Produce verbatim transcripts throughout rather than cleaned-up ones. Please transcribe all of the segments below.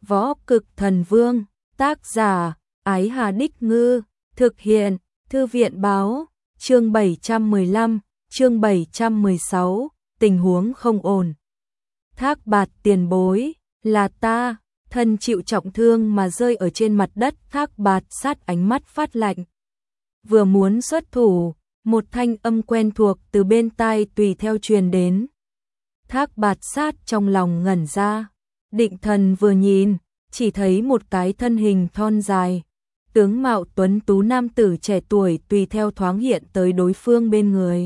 Võ Cực Thần Vương, tác giả, Ái Hà Đích Ngư, thực hiện, Thư viện báo, chương bảy trăm mười lăm, chương bảy trăm mười sáu, tình huống không ổn. Thác Bạt tiền bối, là ta, thân chịu trọng thương mà rơi ở trên mặt đất. Thác Bạt Sát ánh mắt phát lạnh. Vừa muốn xuất thủ, một thanh âm quen thuộc từ bên tai tùy theo truyền đến. Thác Bạt Sát trong lòng ngẩn ra, định thần vừa nhìn, chỉ thấy một cái thân hình thon dài, tướng mạo tuấn tú nam tử trẻ tuổi tùy theo thoáng hiện tới đối phương bên người.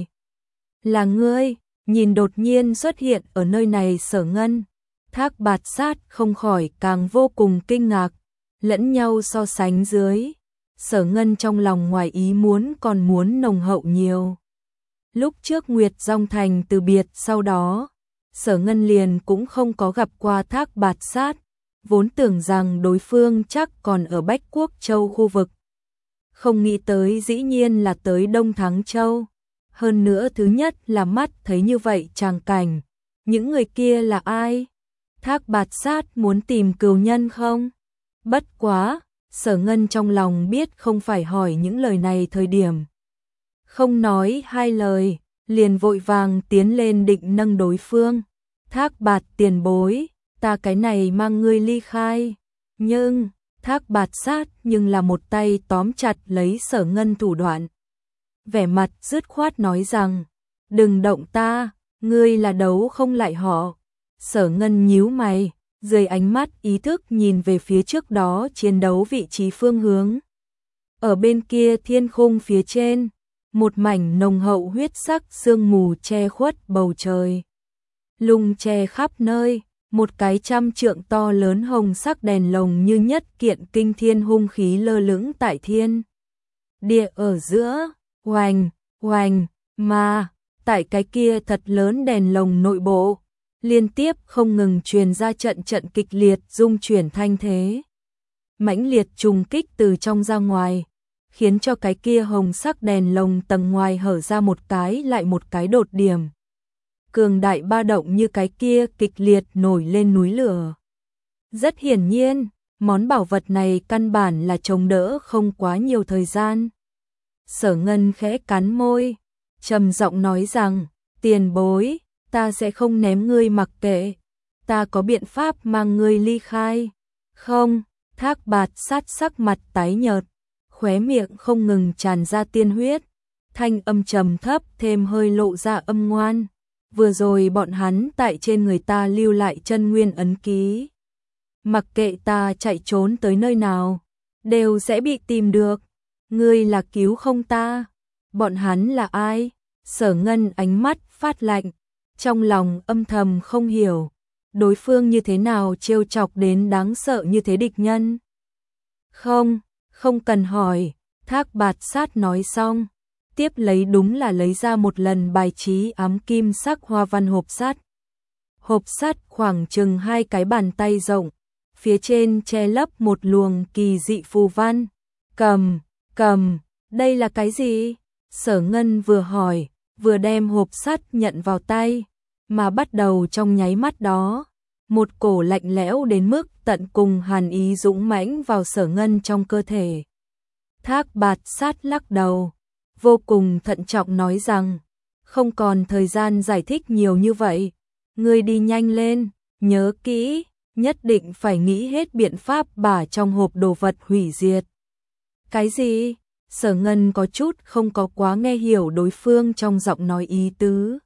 Là ngươi? Nhìn đột nhiên xuất hiện ở nơi này Sở Ngân, Thác Bạt Sát không khỏi càng vô cùng kinh ngạc, lẫn nhau so sánh dưới. Sở Ngân trong lòng ngoài ý muốn còn muốn nồng hậu nhiều. Lúc trước Nguyệt Dòng Thành từ biệt sau đó, Sở Ngân liền cũng không có gặp qua Thác Bạt Sát, vốn tưởng rằng đối phương chắc còn ở Bách Quốc Châu khu vực. Không nghĩ tới dĩ nhiên là tới Đông Thắng Châu. Hơn nữa thứ nhất là mắt thấy như vậy tràng cảnh. Những người kia là ai? Thác Bạt Sát muốn tìm cừu nhân không? Bất quá, Sở Ngân trong lòng biết không phải hỏi những lời này thời điểm. Không nói hai lời, liền vội vàng tiến lên định nâng đối phương. Thác Bạt tiền bối, ta cái này mang ngươi ly khai. Nhưng, Thác Bạt Sát nhưng là một tay tóm chặt lấy Sở Ngân thủ đoạn. Vẻ mặt dứt khoát nói rằng, đừng động ta, ngươi là đấu không lại họ. Sở Ngân nhíu mày, dưới ánh mắt ý thức nhìn về phía trước đó chiến đấu vị trí phương hướng. Ở bên kia thiên khung phía trên, một mảnh nồng hậu huyết sắc sương mù che khuất bầu trời. Lung che khắp nơi, một cái trăm trượng to lớn hồng sắc đèn lồng như nhất kiện kinh thiên hung khí lơ lửng tại thiên địa ở giữa. Oành, oành, mà, tại cái kia thật lớn đèn lồng nội bộ, liên tiếp không ngừng truyền ra trận trận kịch liệt rung chuyển thanh thế. Mãnh liệt trùng kích từ trong ra ngoài, khiến cho cái kia hồng sắc đèn lồng tầng ngoài hở ra một cái lại một cái đột điểm. Cường đại ba động như cái kia kịch liệt nổi lên núi lửa. Rất hiển nhiên, món bảo vật này căn bản là chống đỡ không quá nhiều thời gian. Sở Ngân khẽ cắn môi, trầm giọng nói rằng, tiền bối, ta sẽ không ném ngươi mặc kệ, ta có biện pháp mang ngươi ly khai. Không, Thác Bạt Sát sắc mặt tái nhợt, khóe miệng không ngừng tràn ra tiên huyết, thanh âm trầm thấp thêm hơi lộ ra âm ngoan. Vừa rồi bọn hắn tại trên người ta lưu lại chân nguyên ấn ký. Mặc kệ ta chạy trốn tới nơi nào, đều sẽ bị tìm được. Ngươi là cứu không ta? Bọn hắn là ai? Sở Ngân ánh mắt phát lạnh, trong lòng âm thầm không hiểu, đối phương như thế nào trêu chọc đến đáng sợ như thế địch nhân. Không, không cần hỏi, Thác Bạt Sát nói xong, tiếp lấy đúng là lấy ra một lần bài trí ám kim sắc hoa văn hộp sắt. Hộp sắt khoảng chừng hai cái bàn tay rộng, phía trên che lấp một luồng kỳ dị phù văn. Cầm, cầm, đây là cái gì? Sở Ngân vừa hỏi, vừa đem hộp sắt nhận vào tay, mà bắt đầu trong nháy mắt đó, một cổ lạnh lẽo đến mức tận cùng hàn ý dũng mãnh vào Sở Ngân trong cơ thể. Thác Bạt Sát lắc đầu, vô cùng thận trọng nói rằng, không còn thời gian giải thích nhiều như vậy, ngươi đi nhanh lên, nhớ kỹ, nhất định phải nghĩ hết biện pháp bả trong hộp đồ vật hủy diệt. Cái gì? Sở Ngân có chút không có quá nghe hiểu đối phương trong giọng nói ý tứ.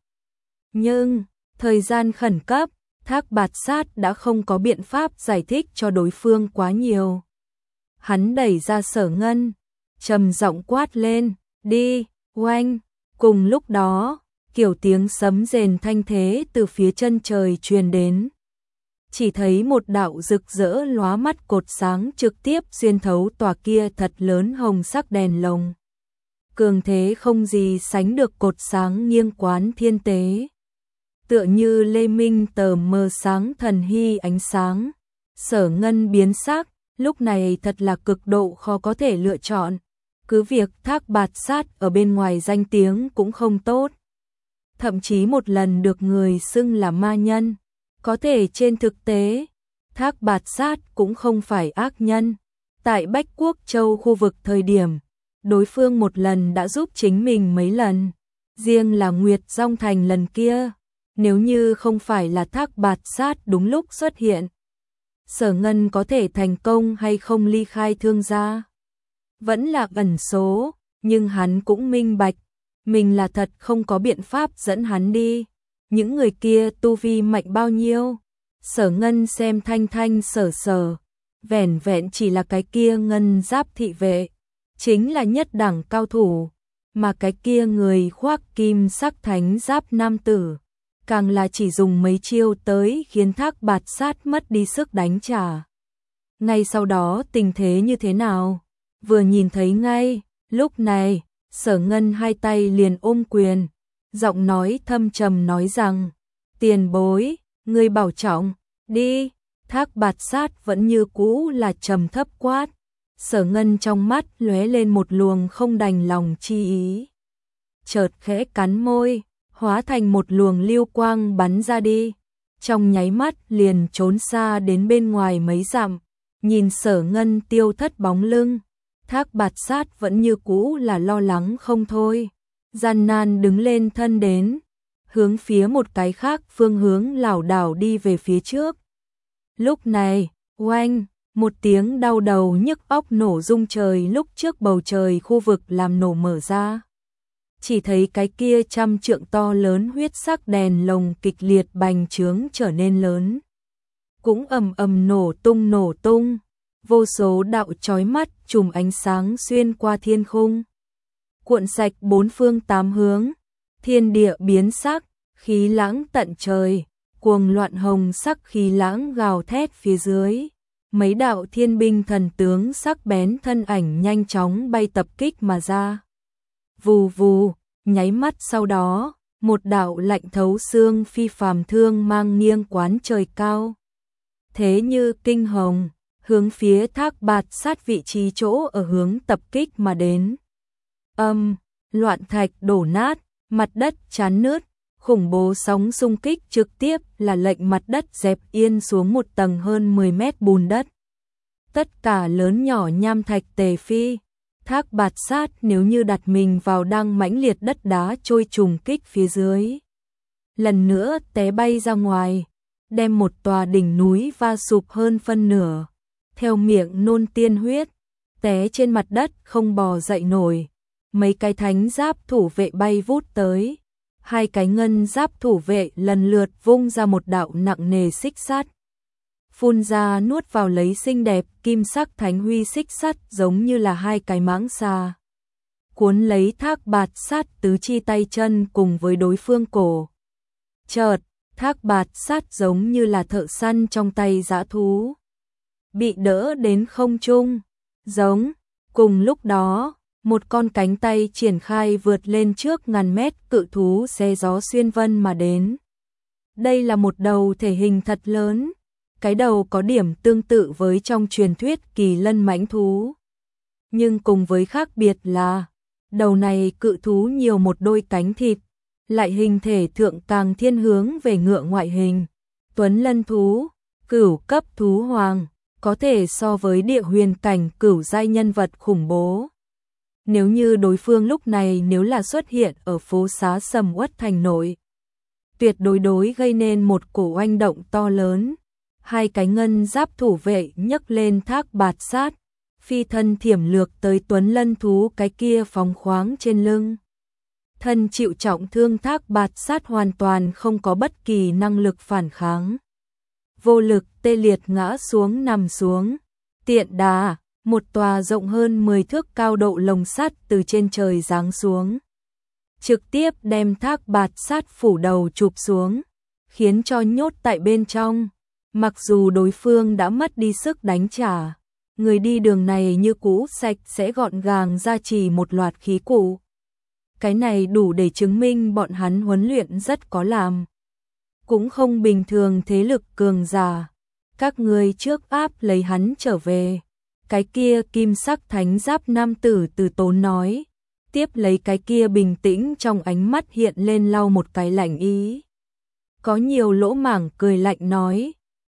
Nhưng, thời gian khẩn cấp, Thác Bạt Sát đã không có biện pháp giải thích cho đối phương quá nhiều. Hắn đẩy ra Sở Ngân, trầm giọng quát lên, đi, oanh. Cùng lúc đó, kiểu tiếng sấm rền thanh thế từ phía chân trời truyền đến. Chỉ thấy một đạo rực rỡ lóa mắt cột sáng trực tiếp xuyên thấu tòa kia thật lớn hồng sắc đèn lồng. Cường thế không gì sánh được cột sáng nghiêng quán thiên tế. Tựa như lê minh tờ mờ sáng thần hy ánh sáng. Sở Ngân biến sắc, lúc này thật là cực độ khó có thể lựa chọn. Cứ việc Thác Bạt Sát ở bên ngoài danh tiếng cũng không tốt. Thậm chí một lần được người xưng là ma nhân. Có thể trên thực tế, Thác Bạt Sát cũng không phải ác nhân. Tại Bách Quốc Châu khu vực thời điểm, đối phương một lần đã giúp chính mình mấy lần. Riêng là Nguyệt Dong Thành lần kia, nếu như không phải là Thác Bạt Sát đúng lúc xuất hiện, Sở Ngân có thể thành công hay không ly khai Thương gia vẫn là ẩn số, nhưng hắn cũng minh bạch, mình là thật không có biện pháp dẫn hắn đi. Những người kia tu vi mạnh bao nhiêu? Sở Ngân xem thanh thanh sở sở, vẻn vẹn chỉ là cái kia ngân giáp thị vệ, chính là nhất đẳng cao thủ, mà cái kia người khoác kim sắc thánh giáp nam tử, càng là chỉ dùng mấy chiêu tới khiến Thác Bạt Sát mất đi sức đánh trả. Ngay sau đó tình thế như thế nào? Vừa nhìn thấy ngay, lúc này, Sở Ngân hai tay liền ôm quyền, giọng nói thâm trầm nói rằng, tiền bối, ngươi bảo trọng, đi. Thác Bạt Sát vẫn như cũ là trầm thấp quát. Sở Ngân trong mắt lóe lên một luồng không đành lòng chi ý. Chợt khẽ cắn môi, hóa thành một luồng lưu quang bắn ra đi. Trong nháy mắt liền trốn xa đến bên ngoài mấy dặm, nhìn Sở Ngân tiêu thất bóng lưng. Thác Bạt Sát vẫn như cũ là lo lắng không thôi. Gian nan đứng lên thân đến, hướng phía một cái khác phương hướng lảo đảo đi về phía trước. Lúc này, oanh, một tiếng đau đầu nhức óc nổ rung trời lúc trước bầu trời khu vực làm nổ mở ra. Chỉ thấy cái kia trăm trượng to lớn huyết sắc đèn lồng kịch liệt bành trướng trở nên lớn. Cũng ầm ầm nổ tung nổ tung, vô số đạo chói mắt chùm ánh sáng xuyên qua thiên khung. Cuộn sạch bốn phương tám hướng, thiên địa biến sắc, khí lãng tận trời, cuồng loạn hồng sắc khí lãng gào thét phía dưới. Mấy đạo thiên binh thần tướng sắc bén thân ảnh nhanh chóng bay tập kích mà ra. Vù vù, nháy mắt sau đó, một đạo lạnh thấu xương phi phàm thương mang nghiêng quán trời cao. Thế như kinh hồng, hướng phía Thác Bạt Sát vị trí chỗ ở hướng tập kích mà đến. Âm, loạn thạch đổ nát, mặt đất chán nứt, khủng bố sóng xung kích trực tiếp là lệnh mặt đất dẹp yên xuống một tầng hơn mười mét bùn đất. Tất cả lớn nhỏ nham thạch tề phi. Thác Bạt Sát nếu như đặt mình vào đang mãnh liệt đất đá trôi trùng kích phía dưới, lần nữa té bay ra ngoài, đem một tòa đỉnh núi va sụp hơn phân nửa, theo miệng nôn tiên huyết, té trên mặt đất không bò dậy nổi. Mấy cái thánh giáp thủ vệ bay vút tới, hai cái ngân giáp thủ vệ lần lượt vung ra một đạo nặng nề xích sắt, phun ra nuốt vào lấy xinh đẹp kim sắc thánh huy xích sắt giống như là hai cái mãng xà, cuốn lấy Thác Bạt Sát tứ chi tay chân cùng với đối phương cổ. Chợt, Thác Bạt Sát giống như là thợ săn trong tay dã thú, bị đỡ đến không trung, giống. Cùng lúc đó, một con cánh tay triển khai vượt lên trước ngàn mét cự thú xé gió xuyên vân mà đến. Đây là một đầu thể hình thật lớn, cái đầu có điểm tương tự với trong truyền thuyết kỳ lân mãnh thú. Nhưng cùng với khác biệt là, đầu này cự thú nhiều một đôi cánh thịt, lại hình thể thượng càng thiên hướng về ngựa ngoại hình. Tuấn lân thú, cửu cấp thú hoàng, có thể so với địa huyền cảnh cửu giai nhân vật khủng bố. Nếu như đối phương lúc này nếu là xuất hiện ở phố xá sầm uất thành nội, tuyệt đối đối gây nên một cổ oanh động to lớn. Hai cái ngân giáp thủ vệ nhấc lên Thác Bạt Sát, phi thân thiểm lược tới Tuấn lân thú cái kia phóng khoáng trên lưng. Thân chịu trọng thương Thác Bạt Sát hoàn toàn không có bất kỳ năng lực phản kháng, vô lực tê liệt ngã xuống nằm xuống. Tiện đà, một tòa rộng hơn mười thước cao độ lồng sắt từ trên trời giáng xuống, trực tiếp đem Thác Bạt Sát phủ đầu chụp xuống, khiến cho nhốt tại bên trong. Mặc dù đối phương đã mất đi sức đánh trả, người đi đường này như cũ sạch sẽ gọn gàng gia trì một loạt khí cụ. Cái này đủ để chứng minh bọn hắn huấn luyện rất có làm. Cũng không bình thường thế lực cường giả. Các người trước áp lấy hắn trở về. Cái kia kim sắc thánh giáp nam tử từ tốn nói. Tiếp lấy cái kia bình tĩnh trong ánh mắt hiện lên lau một cái lạnh ý. Có nhiều lỗ mảng cười lạnh nói.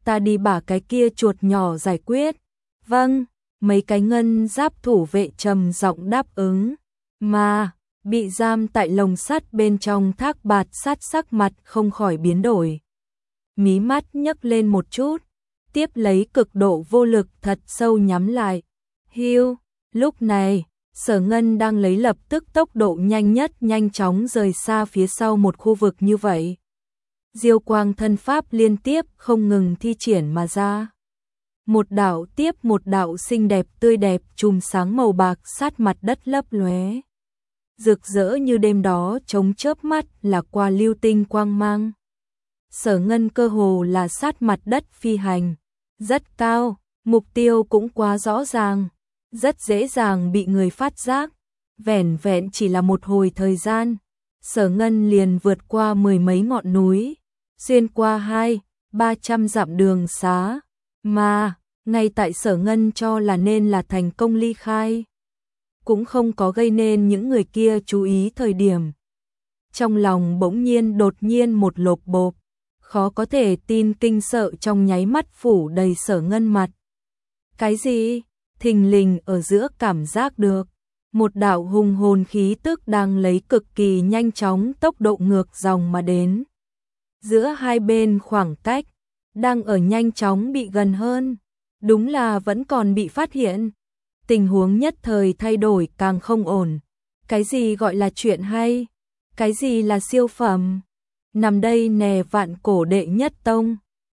ta đi bả cái kia chuột nhỏ giải quyết. Vâng, mấy cái ngân giáp thủ vệ trầm giọng đáp ứng, mà bị giam tại lồng sắt bên trong Thác Bạt Sát sắc mặt không khỏi biến đổi. Mí mắt nhấc lên một chút, tiếp lấy cực độ vô lực thật sâu nhắm lại. Hiu, lúc này, Sở Ngân đang lấy lập tức tốc độ nhanh nhất nhanh chóng rời xa phía sau một khu vực như vậy. Diêu quang thân pháp liên tiếp không ngừng thi triển mà ra. Một đạo tiếp một đạo xinh đẹp tươi đẹp chùm sáng màu bạc sát mặt đất lấp lóe. Rực rỡ như đêm đó chống chớp mắt là qua lưu tinh quang mang. Sở Ngân cơ hồ là sát mặt đất phi hành, rất cao, mục tiêu cũng quá rõ ràng, rất dễ dàng bị người phát giác. Vẻn vẹn chỉ là một hồi thời gian, Sở Ngân liền vượt qua mười mấy ngọn núi, xuyên qua hai, ba trăm dặm đường xá, mà ngay tại Sở Ngân cho là nên là thành công ly khai, cũng không có gây nên những người kia chú ý thời điểm. Trong lòng bỗng nhiên đột nhiên một lộp bộp, khó có thể tin kinh sợ trong nháy mắt phủ đầy Sở Ngân mặt. Cái gì? Thình lình ở giữa cảm giác được, một đạo hùng hồn khí tức đang lấy cực kỳ nhanh chóng tốc độ ngược dòng mà đến. Giữa hai bên khoảng cách, đang ở nhanh chóng bị gần hơn, đúng là vẫn còn bị phát hiện. Tình huống nhất thời thay đổi càng không ổn. Cái gì gọi là chuyện hay? Cái gì là siêu phẩm? Nằm đây nè vạn cổ đệ nhất tông.